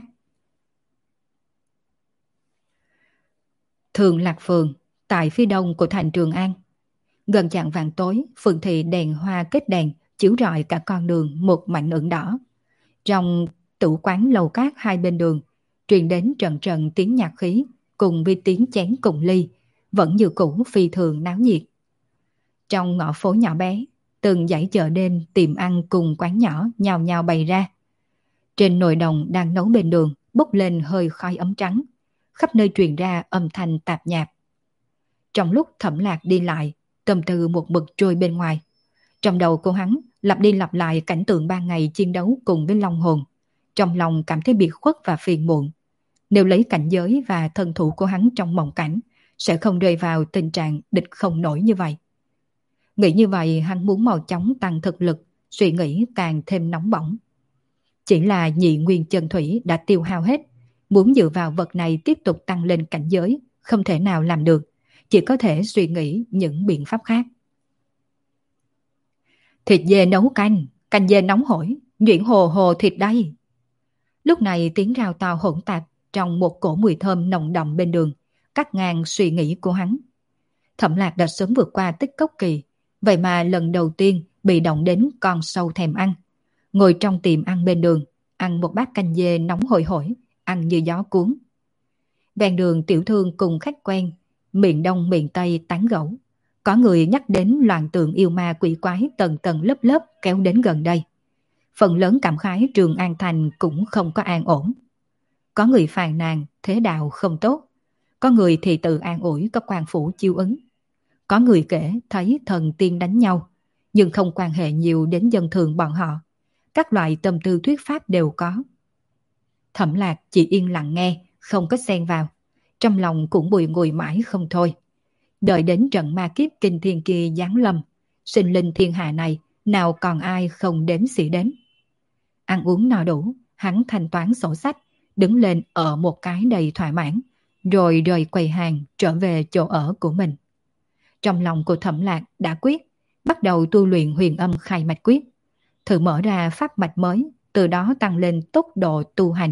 Thường Lạc Phường, tại phía đông của thành Trường An. Gần chạng vàng tối, phường thị đèn hoa kết đèn, chiếu rọi cả con đường một mảnh ửng đỏ. Trong tủ quán lầu cát hai bên đường, truyền đến trận trận tiếng nhạc khí, cùng với tiếng chén cùng ly, vẫn như cũ phi thường náo nhiệt. Trong ngõ phố nhỏ bé, từng dãy chợ đêm tiệm ăn cùng quán nhỏ nhào nhào bày ra. Trên nồi đồng đang nấu bên đường, bốc lên hơi khói ấm trắng, khắp nơi truyền ra âm thanh tạp nhạp. Trong lúc Thẩm Lạc đi lại, tâm tư một mực trôi bên ngoài. Trong đầu cô hắn lặp đi lặp lại cảnh tượng 3 ngày chiến đấu cùng với Long Hồn. Trong lòng cảm thấy biệt khuất và phiền muộn. Nếu lấy cảnh giới và thân thủ của hắn trong mộng cảnh, sẽ không rơi vào tình trạng địch không nổi như vậy. Nghĩ như vậy, hắn muốn mau chóng tăng thực lực, suy nghĩ càng thêm nóng bỏng. Chỉ là nhị nguyên chân thủy đã tiêu hao hết, muốn dựa vào vật này tiếp tục tăng lên cảnh giới, không thể nào làm được, chỉ có thể suy nghĩ những biện pháp khác. Thịt dê nấu canh, canh dê nóng hổi, nhuyễn hồ hồ thịt đây. Lúc này tiếng rào to hỗn tạp trong một cổ mùi thơm nồng đậm bên đường, cắt ngang suy nghĩ của hắn. Thẩm Lạc đã sớm vượt qua tích cốc kỳ, vậy mà lần đầu tiên bị động đến con sâu thèm ăn. Ngồi trong tiệm ăn bên đường, ăn một bát canh dê nóng hổi hổi, ăn như gió cuốn. Ven đường tiểu thương cùng khách quen, miền Đông miền Tây tán gẫu. Có người nhắc đến loạn tượng yêu ma quỷ quái tầng tầng lớp lớp kéo đến gần đây. Phần lớn cảm khái Trường An Thành cũng không có an ổn. Có người phàn nàn thế đạo không tốt. Có người thì tự an ủi có quan phủ chiêu ứng. Có người kể thấy thần tiên đánh nhau, nhưng không quan hệ nhiều đến dân thường bọn họ. Các loại tâm tư thuyết pháp đều có. Thẩm Lạc chỉ yên lặng nghe, không có xen vào. Trong lòng cũng bùi ngùi mãi không thôi. Đợi đến trận ma kiếp kinh thiên kia giáng lâm, sinh linh thiên hạ này nào còn ai không đếm xỉa đến. Ăn uống no đủ, hắn thanh toán sổ sách, đứng lên ở một cái đầy thỏa mãn, rồi rời quầy hàng trở về chỗ ở của mình. Trong lòng của Thẩm Lạc đã quyết, bắt đầu tu luyện huyền âm khai mạch quyết, thử mở ra pháp mạch mới, từ đó tăng lên tốc độ tu hành.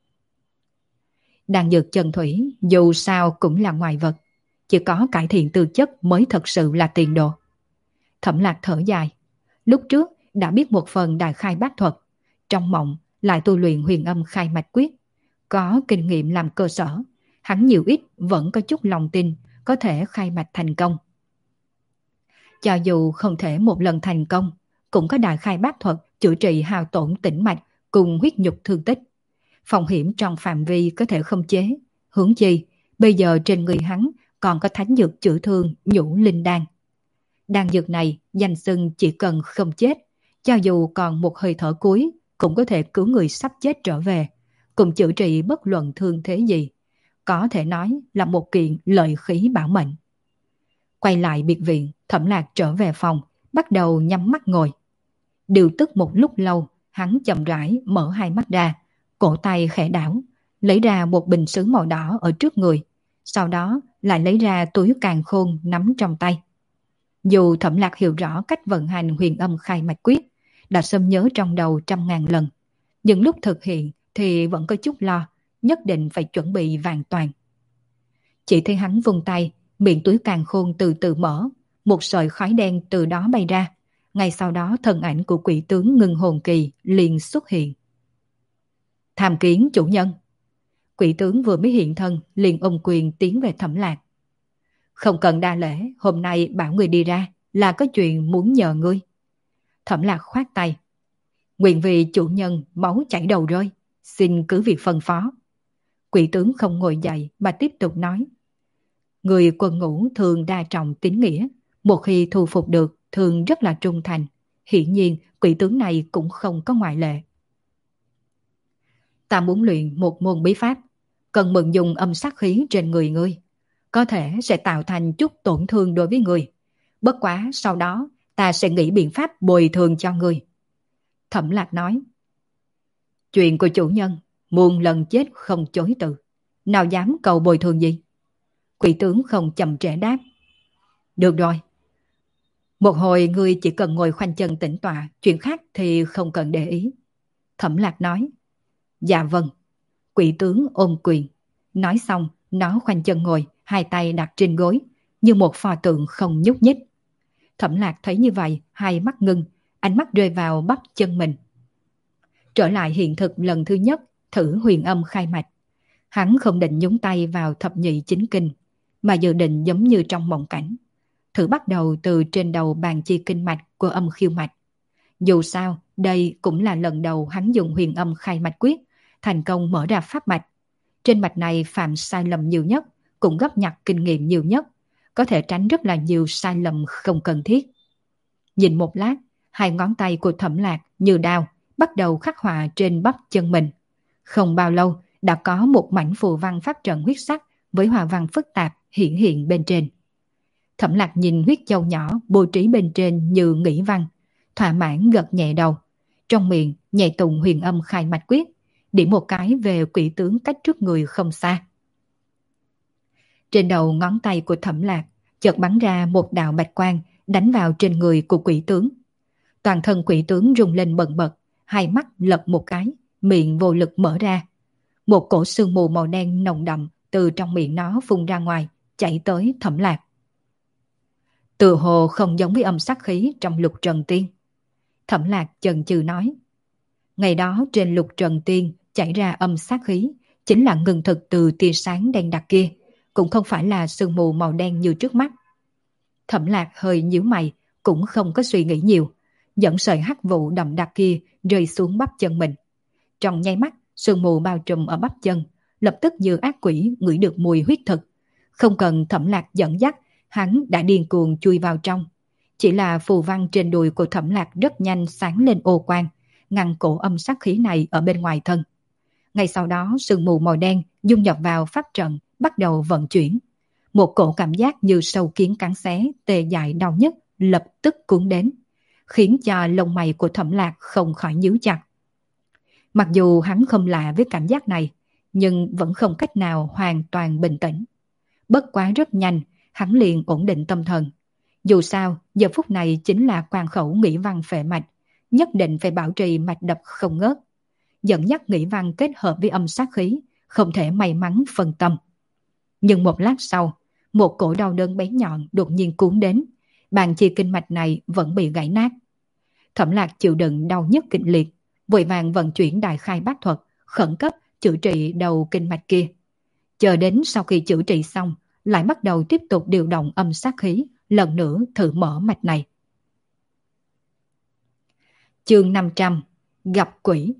Đan dược chân thủy dù sao cũng là ngoại vật, chỉ có cải thiện tư chất mới thật sự là tiền đồ. Thẩm Lạc thở dài, lúc trước đã biết một phần đại khai bát thuật, trong mộng lại tu luyện huyền âm khai mạch quyết, có kinh nghiệm làm cơ sở, hắn nhiều ít vẫn có chút lòng tin có thể khai mạch thành công. Cho dù không thể một lần thành công, cũng có đại khai bát thuật chữa trị hao tổn tĩnh mạch cùng huyết nhục thương tích. Phòng hiểm trong phạm vi có thể không chế, huống chi bây giờ trên người hắn còn có thánh dược chữa thương nhũ linh đan. Đan dược này danh xưng chỉ cần không chết, cho dù còn một hơi thở cuối cũng có thể cứu người sắp chết trở về, cùng chữa trị bất luận thương thế gì. Có thể nói là một kiện lợi khí bảo mệnh. Quay lại biệt viện, Thẩm Lạc trở về phòng, bắt đầu nhắm mắt ngồi. Điều tức một lúc lâu, hắn chậm rãi mở hai mắt ra, cổ tay khẽ đảo, lấy ra một bình sứ màu đỏ ở trước người, sau đó lại lấy ra túi càn khôn nắm trong tay. Dù Thẩm Lạc hiểu rõ cách vận hành huyền âm khai mạch quyết, đã sớm nhớ trong đầu 100.000 lần, nhưng lúc thực hiện thì vẫn có chút lo, nhất định phải chuẩn bị vàng toàn. Chỉ thấy hắn vung tay, miệng túi càn khôn từ từ mở, một sợi khói đen từ đó bay ra. Ngay sau đó thân ảnh của quỷ tướng Ngưng Hồn Kỳ liền xuất hiện. Tham kiến chủ nhân. Quỷ tướng vừa mới hiện thân liền ôm quyền tiến về Thẩm Lạc. Không cần đa lễ, hôm nay bảo người đi ra là có chuyện muốn nhờ ngươi. Thẩm Lạc khoát tay. Nguyện vì chủ nhân máu chảy đầu rơi, xin cứ việc phân phó. Quỷ tướng không ngồi dậy mà tiếp tục nói. Người quân ngũ thường đa trọng tín nghĩa, một khi thu phục được thường rất là trung thành. Hiển nhiên quỷ tướng này cũng không có ngoại lệ. Ta muốn luyện một môn bí pháp, cần mượn dùng âm sát khí trên người ngươi. Có thể sẽ tạo thành chút tổn thương đối với ngươi. Bất quá sau đó ta sẽ nghĩ biện pháp bồi thường cho ngươi. Thẩm Lạc nói. Chuyện của chủ nhân, muôn lần chết không chối từ. Nào dám cầu bồi thường gì? Quỷ tướng không chậm trễ đáp. Được rồi. Một hồi ngươi chỉ cần ngồi khoanh chân tĩnh tọa, chuyện khác thì không cần để ý. Thẩm Lạc nói. Dạ vâng. Quỷ tướng ôm quyền. Nói xong, nó khoanh chân ngồi, hai tay đặt trên gối, như một pho tượng không nhúc nhích. Thẩm Lạc thấy như vậy, hai mắt ngưng, ánh mắt rơi vào bắp chân mình. Trở lại hiện thực lần thứ nhất, thử huyền âm khai mạch. Hắn không định nhúng tay vào thập nhị chính kinh, mà dự định giống như trong mộng cảnh. Thử bắt đầu từ trên đầu bàn chi kinh mạch của âm khiêu mạch. Dù sao, đây cũng là lần đầu hắn dùng huyền âm khai mạch quyết, thành công mở ra pháp mạch. Trên mạch này phạm sai lầm nhiều nhất, cũng góp nhặt kinh nghiệm nhiều nhất, có thể tránh rất là nhiều sai lầm không cần thiết. Nhìn một lát, hai ngón tay của Thẩm Lạc như đao, bắt đầu khắc họa trên bắp chân mình. Không bao lâu, đã có một mảnh phù văn pháp trận huyết sắc với hòa văn phức tạp hiện hiện bên trên. Thẩm Lạc nhìn huyết châu nhỏ bố trí bên trên như nghĩ văn, thỏa mãn gật nhẹ đầu, trong miệng nhẹ tụng huyền âm khai mạch quyết, điểm một cái về quỷ tướng cách trước người không xa. Trên đầu ngón tay của Thẩm Lạc chợt bắn ra một đạo bạch quang đánh vào trên người của quỷ tướng. Toàn thân quỷ tướng rung lên bần bật, hai mắt lật một cái, miệng vô lực mở ra. Một cổ sương mù màu đen nồng đậm từ trong miệng nó phun ra ngoài, chạy tới Thẩm Lạc. Từ hồ không giống với âm sát khí trong Lục Trần Tiên. Thẩm Lạc chần chừ nói. Ngày đó trên Lục Trần Tiên chảy ra âm sát khí, chính là ngừng thực từ tia sáng đen đặc kia, cũng không phải là sương mù màu đen như trước mắt. Thẩm Lạc hơi nhíu mày, cũng không có suy nghĩ nhiều, dẫn sợi hắc vụ đậm đặc kia rơi xuống bắp chân mình. Trong nháy mắt, sương mù bao trùm ở bắp chân, lập tức như ác quỷ ngửi được mùi huyết thực. Không cần Thẩm Lạc dẫn dắt, hắn đã điên cuồng chui vào trong. Chỉ là phù văn trên đùi của Thẩm Lạc rất nhanh sáng lên ô quang, ngăn cổ âm sát khí này ở bên ngoài thân. Ngay sau đó, sương mù màu đen dung nhập vào pháp trận, bắt đầu vận chuyển. Một cổ cảm giác như sâu kiến cắn xé, tê dại đau nhức lập tức cuốn đến, khiến cho lông mày của Thẩm Lạc không khỏi nhíu chặt. Mặc dù hắn không lạ với cảm giác này, nhưng vẫn không cách nào hoàn toàn bình tĩnh. Bất quá rất nhanh, hắn liền ổn định tâm thần. Dù sao, giờ phút này chính là quan khẩu nghĩ văn phệ mạch, nhất định phải bảo trì mạch đập không ngớt. Dẫn dắt nghĩ văn kết hợp với âm sát khí, không thể may mắn phân tâm. Nhưng một lát sau, một cổ đau đớn bén nhọn đột nhiên cuốn đến, bàn chi kinh mạch này vẫn bị gãy nát. Thẩm Lạc chịu đựng đau nhức kịch liệt, vội vàng vận chuyển đại khai bát thuật, khẩn cấp chữa trị đầu kinh mạch kia. Chờ đến sau khi chữa trị xong, lại bắt đầu tiếp tục điều động âm sát khí, lần nữa thử mở mạch này. Chương 500: Gặp quỷ.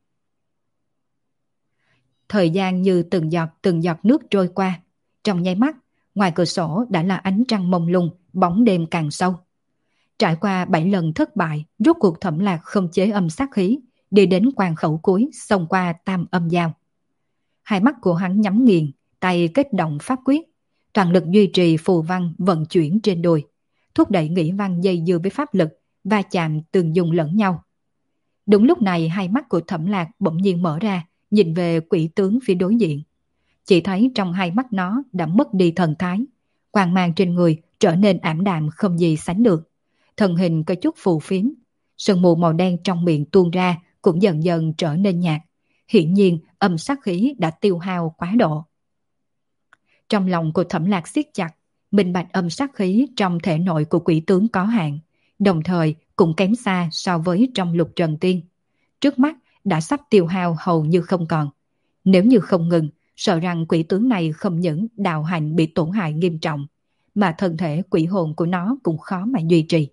Thời gian như từng giọt nước trôi qua. Trong nháy mắt, ngoài cửa sổ đã là ánh trăng mông lung, bóng đêm càng sâu. Trải qua 7 lần thất bại, rốt cuộc Thẩm Lạc không chế âm sát khí, đi đến quan khẩu cuối, xông qua tam âm giao. Hai mắt của hắn nhắm nghiền, tay kết động pháp quyết, toàn lực duy trì phù văn vận chuyển trên đùi, thúc đẩy nghĩ văn dây dưa với pháp lực, va chạm tương dùng lẫn nhau. Đúng lúc này hai mắt của Thẩm Lạc bỗng nhiên mở ra, nhìn về quỷ tướng phía đối diện. Chỉ thấy trong hai mắt nó đã mất đi thần thái, quang mang trên người trở nên ảm đạm không gì sánh được. Thân hình có chút phù phiếm, sương mù màu đen trong miệng tuôn ra cũng dần dần trở nên nhạt. Hiển nhiên âm sát khí đã tiêu hao quá độ. Trong lòng của Thẩm Lạc siết chặt, minh bạch âm sát khí trong thể nội của quỷ tướng có hạn, đồng thời cũng kém xa so với trong lục trần tiên. Trước mắt đã sắp tiêu hao hầu như không còn. Nếu như không ngừng, sợ rằng quỷ tướng này không những đạo hạnh bị tổn hại nghiêm trọng, mà thân thể quỷ hồn của nó cũng khó mà duy trì.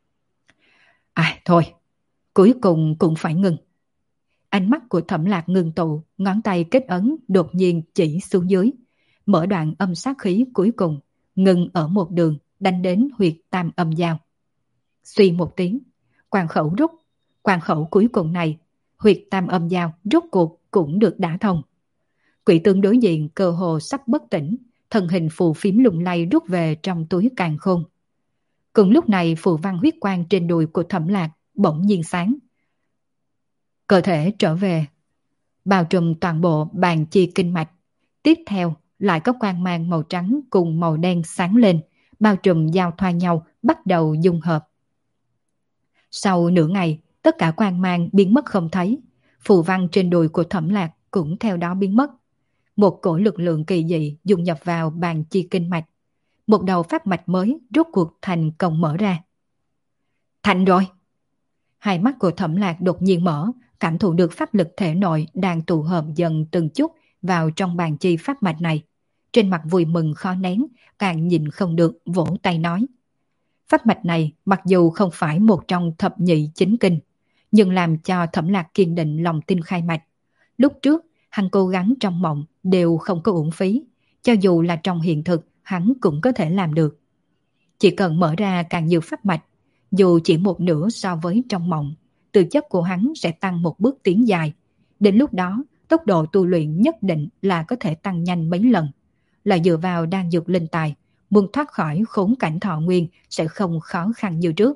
Thôi, cuối cùng cũng phải ngừng. Ánh mắt của Thẩm Lạc ngưng tụ, ngón tay kết ấn đột nhiên chỉ xuống dưới. Mở đoạn âm sát khí cuối cùng, ngừng ở một đường, đánh đến huyệt tam âm giao. Suy một tiếng, quan khẩu rút, quan khẩu cuối cùng này, huyệt tam âm giao rút cuộc cũng được đả thông. Quỷ tướng đối diện cơ hồ sắp bất tỉnh, thân hình phù phiếm lung lay rút về trong túi càn khôn. Cùng lúc này phù văn huyết quang trên đùi của Thẩm Lạc bỗng nhiên sáng. Cơ thể trở về, bao trùm toàn bộ bàn chi kinh mạch. Tiếp theo lại có quang mang màu trắng cùng màu đen sáng lên, bao trùm giao thoa nhau, bắt đầu dung hợp. Sau nửa ngày, tất cả quang mang biến mất không thấy, phù văn trên đùi của Thẩm Lạc cũng theo đó biến mất. Một cổ lực lượng kỳ dị dung nhập vào bàn chi kinh mạch. Một đầu pháp mạch mới rốt cuộc thành công mở ra. Thành rồi! Hai mắt của Thẩm Lạc đột nhiên mở, cảm thụ được pháp lực thể nội đang tụ hợp dần từng chút vào trong bàn chi pháp mạch này. Trên mặt vui mừng khó nén, càng nhìn không được vỗ tay nói. Pháp mạch này mặc dù không phải một trong thập nhị chính kinh, nhưng làm cho Thẩm Lạc kiên định lòng tin khai mạch. Lúc trước, hắn cố gắng trong mộng đều không có uổng phí, cho dù là trong hiện thực hắn cũng có thể làm được. Chỉ cần mở ra càng nhiều pháp mạch, dù chỉ một nửa so với trong mộng, tư chất của hắn sẽ tăng một bước tiến dài. Đến lúc đó, tốc độ tu luyện nhất định là có thể tăng nhanh mấy lần. Là dựa vào đan dược linh tài, muốn thoát khỏi khốn cảnh thọ nguyên sẽ không khó khăn như trước.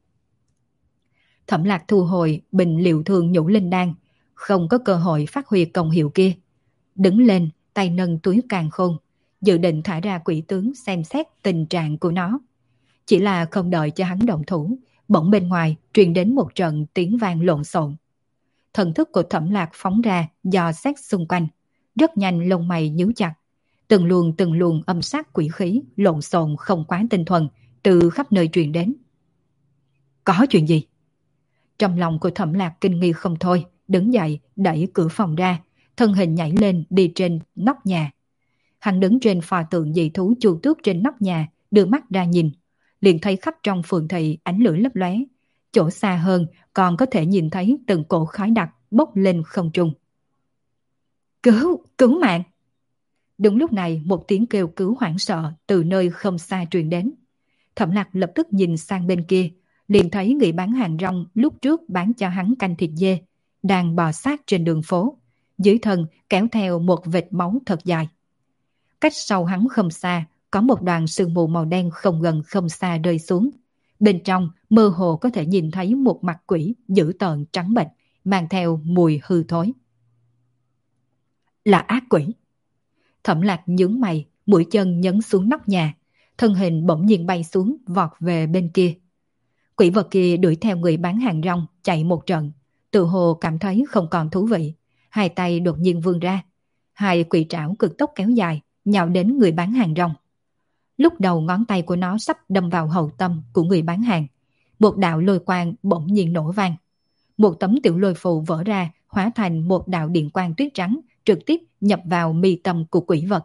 Thẩm Lạc thu hồi bình liệu thường nhũ linh đan, không có cơ hội phát huy công hiệu kia. Đứng lên, tay nâng túi càn khôn, dự định thả ra quỷ tướng xem xét tình trạng của nó. Chỉ là không đợi cho hắn động thủ, bỗng bên ngoài truyền đến một trận tiếng vang lộn xộn. Thần thức của Thẩm Lạc phóng ra dò xét xung quanh, rất nhanh lông mày nhíu chặt. Từng luồng âm sát quỷ khí lộn xộn không quá tinh thuần từ khắp nơi truyền đến. Có chuyện gì? Trong lòng của Thẩm Lạc kinh nghi không thôi, đứng dậy đẩy cửa phòng ra, thân hình nhảy lên đi trên nóc nhà. Hắn đứng trên pho tượng dị thú chu tước trên nóc nhà, đưa mắt ra nhìn, liền thấy khắp trong phường thị ánh lửa lấp lóe, chỗ xa hơn còn có thể nhìn thấy từng cổ khói đặc bốc lên không trung. Cứu mạng! Đúng lúc này một tiếng kêu cứu hoảng sợ từ nơi không xa truyền đến. Thẩm Lạc lập tức nhìn sang bên kia, liền thấy người bán hàng rong lúc trước bán cho hắn canh thịt dê đang bò sát trên đường phố, dưới thân kéo theo một vệt máu thật dài. Cách sau hắn không xa, có một đoàn sương mù màu đen không gần không xa rơi xuống. Bên trong mơ hồ có thể nhìn thấy một mặt quỷ dữ tợn trắng bệch, mang theo mùi hư thối. Là ác quỷ. Thẩm Lạc nhướng mày, mũi chân nhấn xuống nóc nhà, thân hình bỗng nhiên bay xuống vọt về bên kia. Quỷ vật kia đuổi theo người bán hàng rong chạy một trận, tự hồ cảm thấy không còn thú vị, hai tay đột nhiên vươn ra, hai quỷ trảo cực tốc kéo dài, nhào đến người bán hàng rong. Lúc đầu ngón tay của nó sắp đâm vào hậu tâm của người bán hàng, một đạo lôi quang bỗng nhiên nổ vang. Một tấm tiểu lôi phù vỡ ra, hóa thành một đạo điện quang tuyết trắng, trực tiếp nhập vào mi tâm của quỷ vật.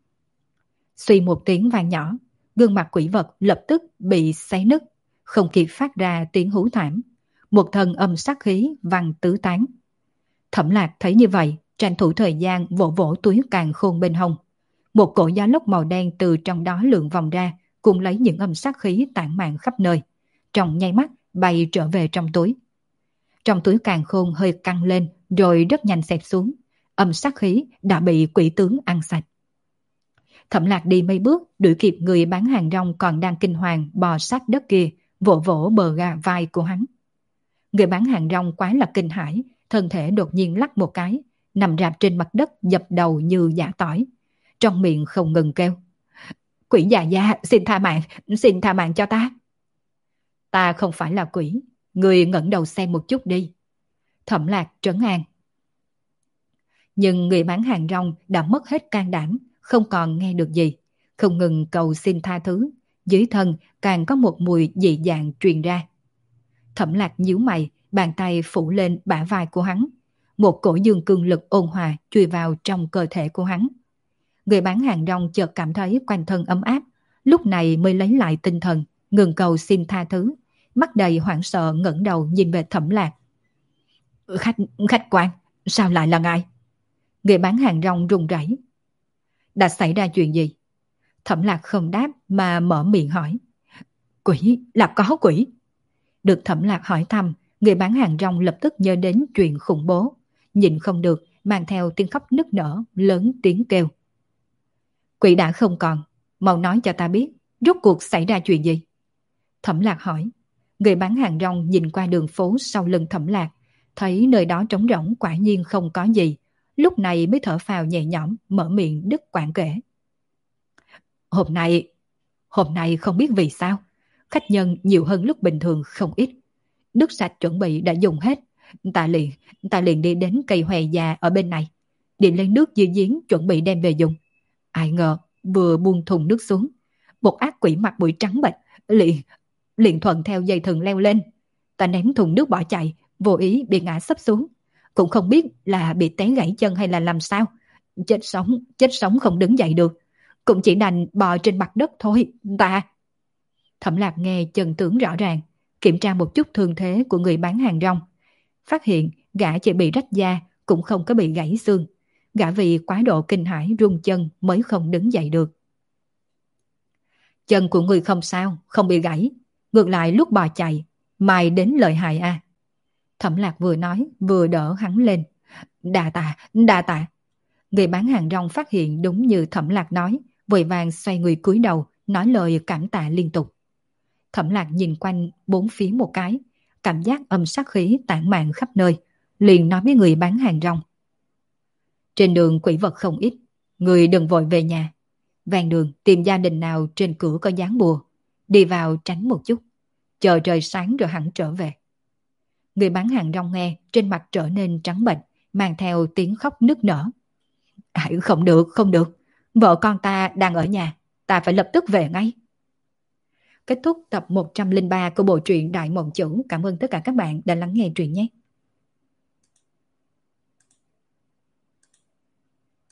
Suy một tiếng vang nhỏ, gương mặt quỷ vật lập tức bị xé nứt, không kịp phát ra tiếng hú thảm. Một thân âm sát khí văng tứ tán. Thẩm Lạc thấy như vậy, tranh thủ thời gian vỗ vỗ túi càn khôn bên hông. Một cổ gió lốc màu đen từ trong đó lượn vòng ra, cùng lấy những âm sát khí tản mạn khắp nơi. Trong nháy mắt bay trở về trong túi. Trong túi càn khôn hơi căng lên rồi rất nhanh xẹp xuống. Âm sát khí đã bị quỷ tướng ăn sạch. Thẩm Lạc đi mấy bước đuổi kịp người bán hàng rong còn đang kinh hoàng bò sát đất kia, vỗ vỗ bờ vai của hắn. Người bán hàng rong quá là kinh hãi, thân thể đột nhiên lắc một cái, nằm rạp trên mặt đất dập đầu như giã tỏi, trong miệng không ngừng kêu: Quỷ già gia, xin tha mạng cho ta. Ta không phải là quỷ, người ngẩng đầu xem một chút đi. Thẩm Lạc trấn an. Nhưng người bán hàng rong đã mất hết can đảm, không còn nghe được gì, không ngừng cầu xin tha thứ, dưới thân càng có một mùi dị dạng truyền ra. Thẩm Lạc nhíu mày, bàn tay phủ lên bả vai của hắn, một cổ dương cương lực ôn hòa chui vào trong cơ thể của hắn. Người bán hàng rong chợt cảm thấy quanh thân ấm áp, lúc này mới lấy lại tinh thần, ngừng cầu xin tha thứ, mắt đầy hoảng sợ ngẩng đầu nhìn về Thẩm Lạc. Khách quan, sao lại là ngài? Người bán hàng rong run rẩy. Đã xảy ra chuyện gì? Thẩm Lạc không đáp mà mở miệng hỏi. Quỷ, là có quỷ. Được Thẩm Lạc hỏi thăm, người bán hàng rong lập tức nhớ đến chuyện khủng bố, nhìn không được, mang theo tiếng khóc nức nở, lớn tiếng kêu. Quỷ đã không còn, mau nói cho ta biết, rốt cuộc xảy ra chuyện gì? Thẩm Lạc hỏi. Người bán hàng rong nhìn qua đường phố sau lưng Thẩm Lạc, thấy nơi đó trống rỗng quả nhiên không có gì, lúc này mới thở phào nhẹ nhõm, mở miệng đứt quãng kể. Hôm nay không biết vì sao, khách nhân nhiều hơn lúc bình thường không ít. Nước sạch chuẩn bị đã dùng hết, ta liền đi đến cây hòe già ở bên này, đi lấy nước dưới giếng chuẩn bị đem về dùng. Ai ngờ vừa buông thùng nước xuống, một ác quỷ mặt mũi trắng bệch liền thuận theo dây thừng leo lên. Ta ném thùng nước bỏ chạy, vô ý bị ngã sấp xuống, cũng không biết là bị té gãy chân hay là làm sao, chết sống không đứng dậy được, cũng chỉ đành bò trên mặt đất thôi. Thẩm Lạc nghe chân tướng rõ ràng, kiểm tra một chút thương thế của người bán hàng rong, phát hiện gã chỉ bị rách da, cũng không có bị gãy xương. Gã vì quá độ kinh hãi run chân mới không đứng dậy được. Chân của người không sao, không bị gãy, ngược lại lúc bò chạy mài đến lợi hại à? Thẩm Lạc vừa nói vừa đỡ hắn lên. Đa tạ. Người bán hàng rong phát hiện đúng như Thẩm Lạc nói, vội vàng xoay người cúi đầu, nói lời cảm tạ liên tục. Thẩm Lạc nhìn quanh bốn phía một cái, cảm giác âm sát khí tản mạn khắp nơi, liền nói với người bán hàng rong. Trên đường quỷ vật không ít, người đừng vội về nhà. Ven đường tìm gia đình nào trên cửa có dán bùa, đi vào tránh một chút, chờ trời sáng rồi hẳn trở về. Người bán hàng rong nghe, trên mặt trở nên trắng bệch, mang theo tiếng khóc nức nở. Không được, vợ con ta đang ở nhà, ta phải lập tức về ngay. Kết thúc tập 103 của bộ truyện Đại Mộng Chủ. Cảm ơn tất cả các bạn đã lắng nghe truyện nhé.